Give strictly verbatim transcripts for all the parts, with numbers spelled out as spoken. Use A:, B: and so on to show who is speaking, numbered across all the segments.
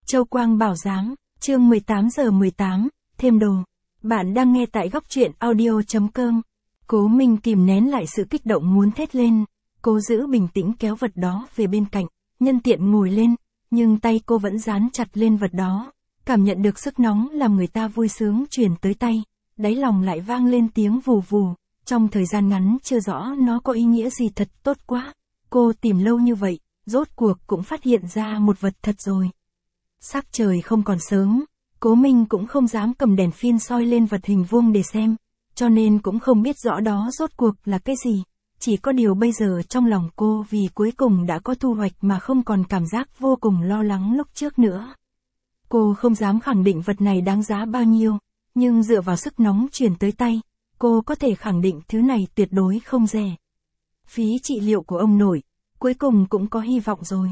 A: Châu Quang Bảo Giám, chương mười tám giờ mười tám, thêm đồ. Bạn đang nghe tại góc truyện audio.com. Cố Minh kìm nén lại sự kích động muốn thét lên, cô giữ bình tĩnh kéo vật đó về bên cạnh, nhân tiện ngồi lên, nhưng tay cô vẫn dán chặt lên vật đó, cảm nhận được sức nóng làm người ta vui sướng truyền tới tay, đáy lòng lại vang lên tiếng vù vù, trong thời gian ngắn chưa rõ nó có ý nghĩa gì thật tốt quá. Cô tìm lâu như vậy, rốt cuộc cũng phát hiện ra một vật thật rồi. Sắc trời không còn sớm, Cố Minh cũng không dám cầm đèn pin soi lên vật hình vuông để xem, cho nên cũng không biết rõ đó rốt cuộc là cái gì. Chỉ có điều bây giờ trong lòng cô vì cuối cùng đã có thu hoạch mà không còn cảm giác vô cùng lo lắng lúc trước nữa. Cô không dám khẳng định vật này đáng giá bao nhiêu, nhưng dựa vào sức nóng truyền tới tay, cô có thể khẳng định thứ này tuyệt đối không rẻ. Phí trị liệu của ông nội, cuối cùng cũng có hy vọng rồi.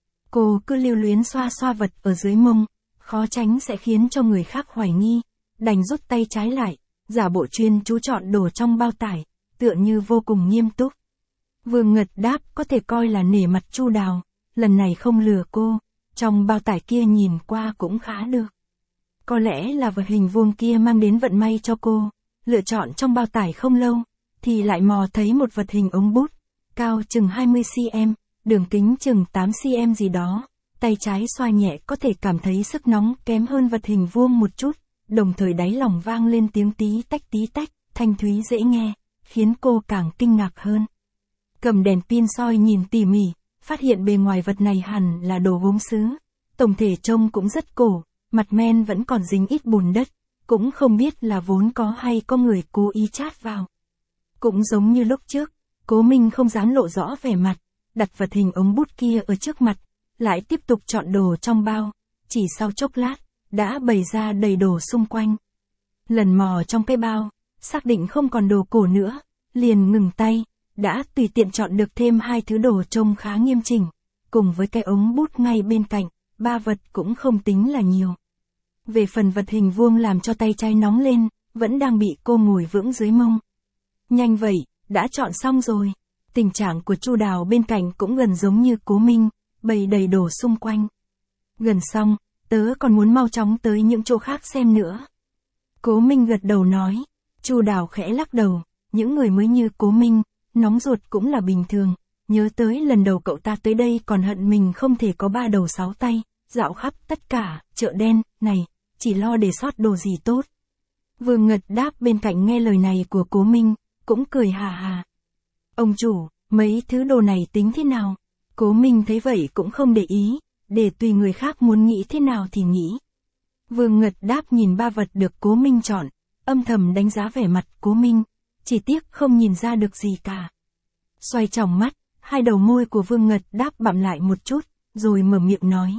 A: Cô cứ lưu luyến xoa xoa vật ở dưới mông, khó tránh sẽ khiến cho người khác hoài nghi, đành rút tay trái lại, giả bộ chuyên chú chọn đồ trong bao tải, tựa như vô cùng nghiêm túc. Vương Ngật đáp có thể coi là nể mặt chu Đào, lần này không lừa cô, trong bao tải kia nhìn qua cũng khá được. Có lẽ là vật hình vuông kia mang đến vận may cho cô, lựa chọn trong bao tải không lâu, thì lại mò thấy một vật hình ống bút, cao chừng hai mươi xăng-ti-mét, đường kính chừng tám xăng-ti-mét gì đó, tay trái xoa nhẹ có thể cảm thấy sức nóng kém hơn vật hình vuông một chút, đồng thời đáy lòng vang lên tiếng tí tách tí tách, thanh thúy dễ nghe, khiến cô càng kinh ngạc hơn. Cầm đèn pin soi nhìn tỉ mỉ, phát hiện bề ngoài vật này hẳn là đồ gốm sứ, tổng thể trông cũng rất cổ, mặt men vẫn còn dính ít bùn đất, cũng không biết là vốn có hay có người cố ý chát vào. Cũng giống như lúc trước, Cố Minh không dám lộ rõ vẻ mặt, đặt vật hình ống bút kia ở trước mặt, lại tiếp tục chọn đồ trong bao, chỉ sau chốc lát, đã bày ra đầy đồ xung quanh. Lần mò trong cái bao, xác định không còn đồ cổ nữa, liền ngừng tay, đã tùy tiện chọn được thêm hai thứ đồ trông khá nghiêm chỉnh, cùng với cái ống bút ngay bên cạnh, ba vật cũng không tính là nhiều. Về phần vật hình vuông làm cho tay trái nóng lên, vẫn đang bị cô ngồi vững dưới mông. Nhanh vậy, đã chọn xong rồi. Tình trạng của chu Đào bên cạnh cũng gần giống như Cố Minh, bày đầy đồ xung quanh. Gần xong, tớ còn muốn mau chóng tới những chỗ khác xem nữa. Cố Minh gật đầu nói. Chu Đào khẽ lắc đầu, những người mới như Cố Minh, nóng ruột cũng là bình thường. Nhớ tới lần đầu cậu ta tới đây còn hận mình không thể có ba đầu sáu tay, dạo khắp tất cả chợ đen này, chỉ lo để sót đồ gì tốt. Vương Ngật đáp bên cạnh nghe lời này của Cố Minh, cũng cười hà hà. Ông chủ, mấy thứ đồ này tính thế nào? Cố Minh thấy vậy cũng không để ý, để tùy người khác muốn nghĩ thế nào thì nghĩ. Vương Ngật đáp nhìn ba vật được Cố Minh chọn, âm thầm đánh giá vẻ mặt Cố Minh, chỉ tiếc không nhìn ra được gì cả. Xoay tròng mắt, hai đầu môi của Vương Ngật đáp bặm lại một chút, rồi mở miệng nói.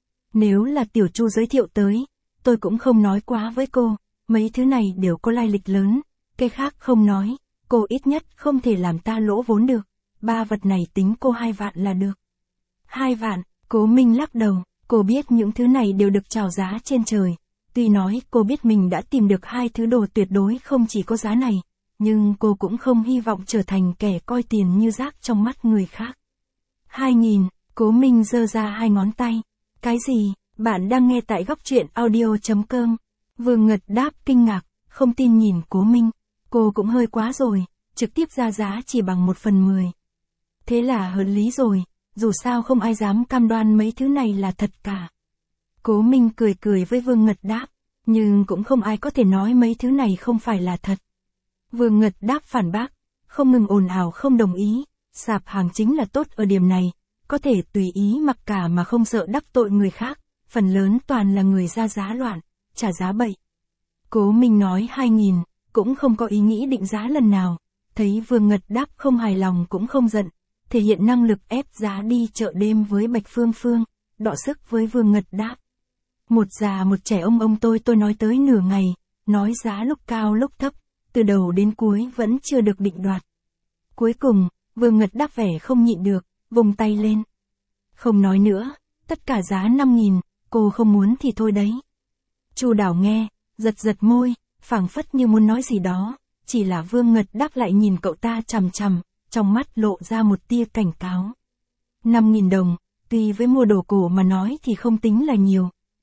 A: Nếu là tiểu Chu giới thiệu tới, tôi cũng không nói quá với cô, mấy thứ này đều có lai lịch lớn, cái khác không nói, cô ít nhất không thể làm ta lỗ vốn được, ba vật này tính cô hai vạn là được. Hai vạn, Cố Minh lắc đầu, cô biết những thứ này đều được chào giá trên trời, tuy nói cô biết mình đã tìm được hai thứ đồ tuyệt đối không chỉ có giá này, nhưng cô cũng không hy vọng trở thành kẻ coi tiền như rác trong mắt người khác. Hai nghìn, Cố Minh giơ ra hai ngón tay. Cái gì? Bạn đang nghe tại góc truyện audio.com. Vương Ngật đáp kinh ngạc, không tin nhìn Cố Minh. Cô cũng hơi quá rồi, trực tiếp ra giá chỉ bằng một phần mười. Thế là hợp lý rồi, dù sao không ai dám cam đoan mấy thứ này là thật cả. Cố Minh cười cười với Vương Ngật đáp, nhưng cũng không ai có thể nói mấy thứ này không phải là thật. Vương Ngật đáp phản bác, không ngừng ồn ào không đồng ý, sạp hàng chính là tốt ở điểm này, có thể tùy ý mặc cả mà không sợ đắc tội người khác, phần lớn toàn là người ra giá loạn, trả giá bậy. Cố Minh nói hai nghìn, cũng không có ý nghĩ định giá lần nào, thấy Vương Ngật đáp không hài lòng cũng không giận, thể hiện năng lực ép giá đi chợ đêm với Bạch Phương Phương, đọ sức với Vương Ngật đáp. Một già một trẻ ông ông tôi tôi nói tới nửa ngày, nói giá lúc cao lúc thấp, từ đầu đến cuối vẫn chưa được định đoạt. Cuối cùng, Vương Ngật đáp vẻ không nhịn được, vùng tay lên. Không nói nữa, tất cả giá năm nghìn, cô không muốn thì thôi đấy. Chu Đào nghe, giật giật môi, phảng phất như muốn nói gì đó, chỉ là Vương Ngật đáp lại nhìn cậu ta chằm chằm, trong mắt lộ ra một tia cảnh cáo. năm nghìn đồng, tuy với mua đồ cổ mà nói thì không tính là nhiều,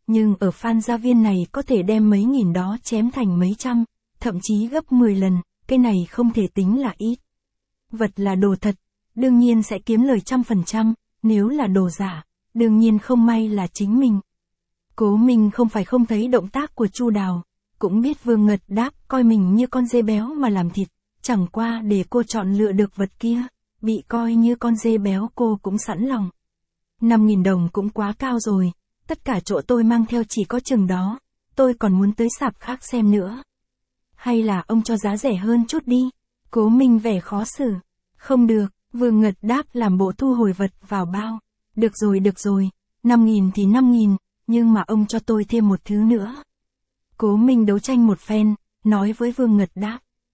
A: nhưng ở Phan Gia Viên này có thể đem mấy nghìn đó chém thành mấy trăm, thậm chí gấp mười lần, cái này không thể tính là ít. Vật là đồ thật, đương nhiên sẽ kiếm lời trăm phần trăm, nếu là đồ giả, đương nhiên không may là chính mình. Cố Minh không phải không thấy động tác của Chu Đào, cũng biết Vương Ngật Đáp coi mình như con dê béo mà làm thịt, chẳng qua để cô chọn lựa được vật kia, bị coi như con dê béo cô cũng sẵn lòng. năm nghìn đồng cũng quá cao rồi, tất cả chỗ tôi mang theo chỉ có chừng đó, tôi còn muốn tới sạp khác xem nữa. Hay là ông cho giá rẻ hơn chút đi, Cố Minh vẻ khó xử. Không được, Vương Ngật Đáp làm bộ thu hồi vật vào bao. Được rồi được rồi, năm nghìn thì năm nghìn, nhưng mà ông cho tôi thêm một thứ nữa. Cố Minh đấu tranh một phen, nói với Vương Ngật Đáp.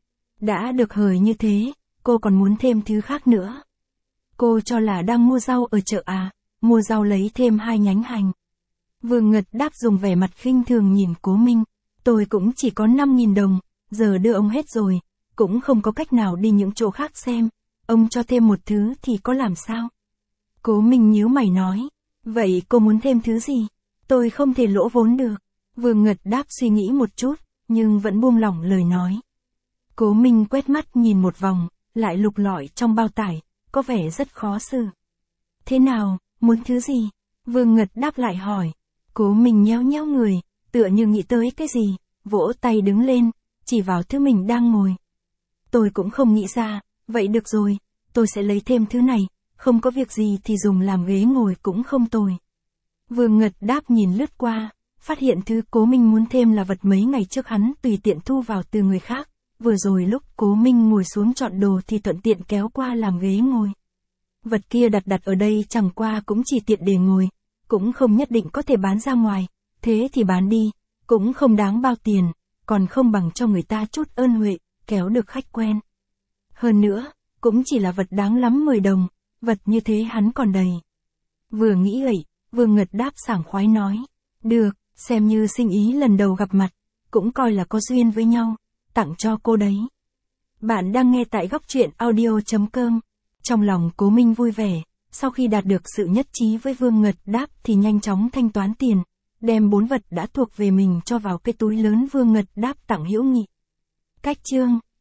A: Đã được hời như thế, cô còn muốn thêm thứ khác nữa. Cô cho là đang mua rau ở chợ à, mua rau lấy thêm hai nhánh hành. Vương Ngật Đáp dùng vẻ mặt khinh thường nhìn Cố Minh. Tôi cũng chỉ có năm nghìn đồng, giờ đưa ông hết rồi, cũng không có cách nào đi những chỗ khác xem. Ông cho thêm một thứ thì có làm sao? Cố Minh nhíu mày nói. Vậy cô muốn thêm thứ gì? Tôi không thể lỗ vốn được. Vương Ngật Đáp suy nghĩ một chút, nhưng vẫn buông lỏng lời nói. Cố Minh quét mắt nhìn một vòng, lại lục lọi trong bao tải, có vẻ rất khó xử. Thế nào, muốn thứ gì? Vương Ngật Đáp lại hỏi. Cố Minh nhéo nhéo người, tựa như nghĩ tới cái gì, vỗ tay đứng lên, chỉ vào thứ mình đang ngồi. Tôi cũng không nghĩ ra, vậy được rồi, tôi sẽ lấy thêm thứ này, không có việc gì thì dùng làm ghế ngồi cũng không tồi. Vương Ngật Đáp nhìn lướt qua, phát hiện thứ Cố Minh muốn thêm là vật mấy ngày trước hắn tùy tiện thu vào từ người khác, vừa rồi lúc Cố Minh ngồi xuống chọn đồ thì thuận tiện kéo qua làm ghế ngồi. Vật kia đặt đặt ở đây chẳng qua cũng chỉ tiện để ngồi, cũng không nhất định có thể bán ra ngoài, thế thì bán đi, cũng không đáng bao tiền, còn không bằng cho người ta chút ơn huệ, kéo được khách quen. Hơn nữa, cũng chỉ là vật đáng lắm mười đồng, vật như thế hắn còn đầy. Vừa nghĩ vậy, Vương Ngật Đáp sảng khoái nói, được, xem như sinh ý lần đầu gặp mặt, cũng coi là có duyên với nhau, tặng cho cô đấy. Bạn đang nghe tại góc truyện audio chấm com. Trong lòng Cố Minh vui vẻ, sau khi đạt được sự nhất trí với Vương Ngật Đáp thì nhanh chóng thanh toán tiền, đem bốn vật đã thuộc về mình cho vào cái túi lớn Vương Ngật Đáp tặng hữu nghị. Cách chương